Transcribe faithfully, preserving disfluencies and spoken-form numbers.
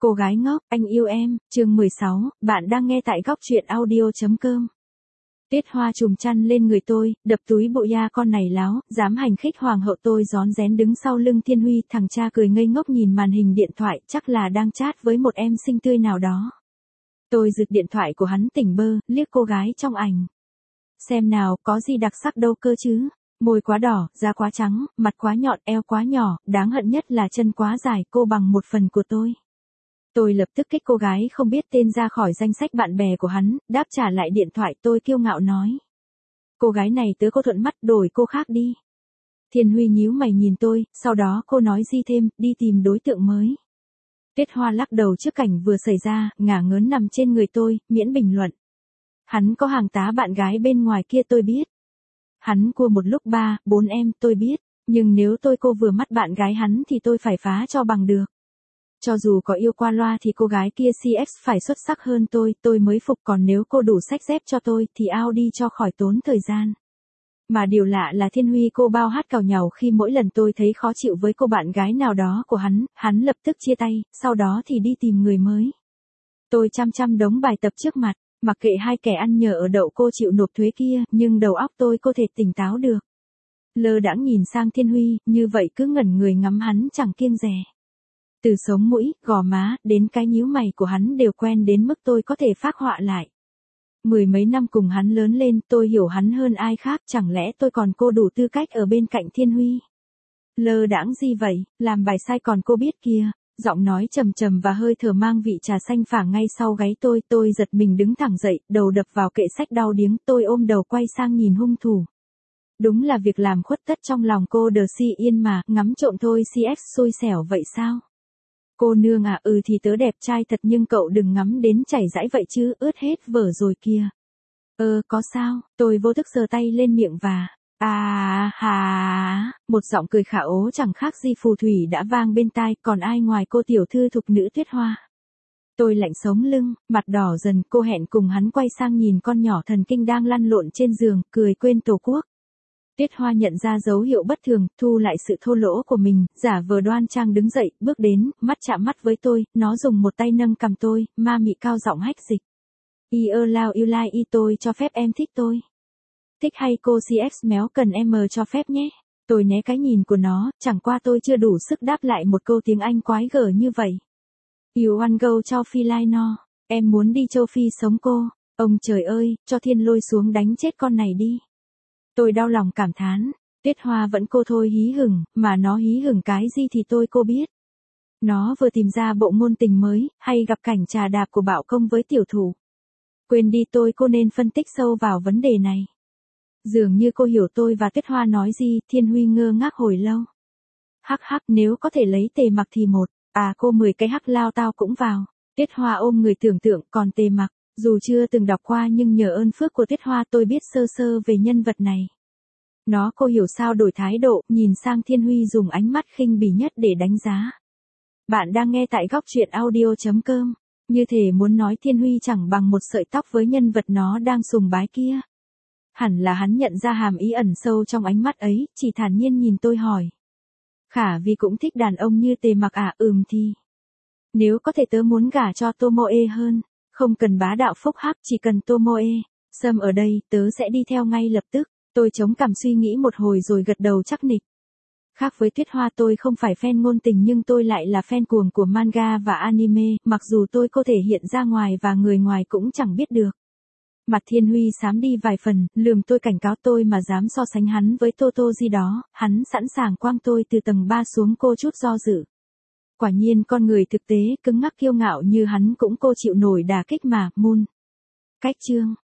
Cô gái ngốc, anh yêu em, chương mười sáu, bạn đang nghe tại góc truyện audio.com. Tuyết Hoa trùm chăn lên người tôi, đập túi bộ da con này láo, dám hành khích hoàng hậu. Tôi rón rén đứng sau lưng Thiên Huy, thằng cha cười ngây ngốc nhìn màn hình điện thoại, chắc là đang chat với một em xinh tươi nào đó. Tôi giật điện thoại của hắn tỉnh bơ, liếc cô gái trong ảnh. Xem nào, có gì đặc sắc đâu cơ chứ. Môi quá đỏ, da quá trắng, mặt quá nhọn, eo quá nhỏ, đáng hận nhất là chân quá dài, cô bằng một phần của tôi. Tôi lập tức kích cô gái không biết tên ra khỏi danh sách bạn bè của hắn, đáp trả lại điện thoại. Tôi kiêu ngạo nói. Cô gái này tớ cô thuận mắt, đổi cô khác đi. Thiên Huy nhíu mày nhìn tôi, sau đó cô nói gì thêm, đi tìm đối tượng mới. Tuyết Hoa lắc đầu trước cảnh vừa xảy ra, ngả ngớn nằm trên người tôi, miễn bình luận. Hắn có hàng tá bạn gái bên ngoài kia tôi biết. Hắn cua một lúc ba, bốn em tôi biết, nhưng nếu tôi cô vừa mắt bạn gái hắn thì tôi phải phá cho bằng được. Cho dù có yêu qua loa thì cô gái kia xê ích phải xuất sắc hơn tôi, tôi mới phục, còn nếu cô đủ xách dép cho tôi thì ao đi cho khỏi tốn thời gian. Mà điều lạ là Thiên Huy cô bao hát càu nhàu khi mỗi lần tôi thấy khó chịu với cô bạn gái nào đó của hắn, hắn lập tức chia tay, sau đó thì đi tìm người mới. Tôi chăm chăm đống bài tập trước mặt, mặc kệ hai kẻ ăn nhờ ở đậu cô chịu nộp thuế kia, nhưng đầu óc tôi có thể tỉnh táo được. Lơ đãng nhìn sang Thiên Huy, như vậy cứ ngẩn người ngắm hắn chẳng kiêng dè. Từ sống mũi, gò má, đến cái nhíu mày của hắn đều quen đến mức tôi có thể phác họa lại. Mười mấy năm cùng hắn lớn lên, tôi hiểu hắn hơn ai khác, chẳng lẽ tôi còn cô đủ tư cách ở bên cạnh Thiên Huy? Lơ đãng gì vậy, làm bài sai còn cô biết kia. Giọng nói trầm trầm và hơi thở mang vị trà xanh phả ngay sau gáy tôi, tôi giật mình đứng thẳng dậy, đầu đập vào kệ sách đau điếng, tôi ôm đầu quay sang nhìn hung thủ. Đúng là việc làm khuất tất trong lòng cô đờ si yên mà, ngắm trộm thôi xê ích xui xẻo vậy sao? Cô nương à, ừ thì tớ đẹp trai thật nhưng cậu đừng ngắm đến chảy dãi vậy chứ, ướt hết vở rồi kia. Ờ, có sao, tôi vô thức giơ tay lên miệng và... À hà, một giọng cười khả ố chẳng khác gì phù thủy đã vang bên tai, còn ai ngoài cô tiểu thư thục nữ Tuyết Hoa. Tôi lạnh sống lưng, mặt đỏ dần, cô hẹn cùng hắn quay sang nhìn con nhỏ thần kinh đang lăn lộn trên giường, cười quên tổ quốc. Tuyết Hoa nhận ra dấu hiệu bất thường, thu lại sự thô lỗ của mình, giả vờ đoan trang đứng dậy, bước đến, mắt chạm mắt với tôi, nó dùng một tay nâng cằm tôi, ma mị cao giọng hách dịch. I ơ lao yêu lai y tôi cho phép em thích tôi. Thích hay cô xê ích méo cần em cho phép nhé. Tôi né cái nhìn của nó, chẳng qua tôi chưa đủ sức đáp lại một câu tiếng Anh quái gở như vậy. You want go cho phi lai no. Em muốn đi châu Phi sống cô. Ông trời ơi, cho thiên lôi xuống đánh chết con này đi. Tôi đau lòng cảm thán. Tuyết Hoa vẫn cô thôi hí hửng, mà nó hí hửng cái gì thì tôi cô biết. Nó vừa tìm ra bộ ngôn tình mới, hay gặp cảnh trà đạp của bạo công với tiểu thủ. Quên đi tôi cô nên phân tích sâu vào vấn đề này. Dường như cô hiểu tôi và Tuyết Hoa nói gì, Thiên Huy ngơ ngác hồi lâu. Hắc hắc, nếu có thể lấy Tề Mặc thì một, à cô mười cái hắc lao tao cũng vào. Tuyết Hoa ôm người tưởng tượng, còn Tề Mặc, dù chưa từng đọc qua nhưng nhờ ơn phước của Tuyết Hoa tôi biết sơ sơ về nhân vật này. Nó cô hiểu sao đổi thái độ, nhìn sang Thiên Huy dùng ánh mắt khinh bỉ nhất để đánh giá. Bạn đang nghe tại góc truyện audio.com, như thể muốn nói Thiên Huy chẳng bằng một sợi tóc với nhân vật nó đang sùng bái kia. Hẳn là hắn nhận ra hàm ý ẩn sâu trong ánh mắt ấy, chỉ thản nhiên nhìn tôi hỏi. Khả Vi cũng thích đàn ông như Tề Mặc à, ừm thì. Nếu có thể tớ muốn gả cho Tomoe hơn, không cần bá đạo phúc hắc, chỉ cần Tomoe. Sâm ở đây, tớ sẽ đi theo ngay lập tức. Tôi chống cằm suy nghĩ một hồi rồi gật đầu chắc nịch. Khác với Tuyết Hoa tôi không phải fan ngôn tình nhưng tôi lại là fan cuồng của manga và anime, mặc dù tôi có thể hiện ra ngoài và người ngoài cũng chẳng biết được. Mặt Thiên Huy xám đi vài phần, lườm tôi cảnh cáo tôi mà dám so sánh hắn với Toto gì đó, hắn sẵn sàng quăng tôi từ tầng ba xuống cô chút do dự. Quả nhiên con người thực tế, cứng ngắc kiêu ngạo như hắn cũng cô chịu nổi đả kích mà, Moon. Cách chương.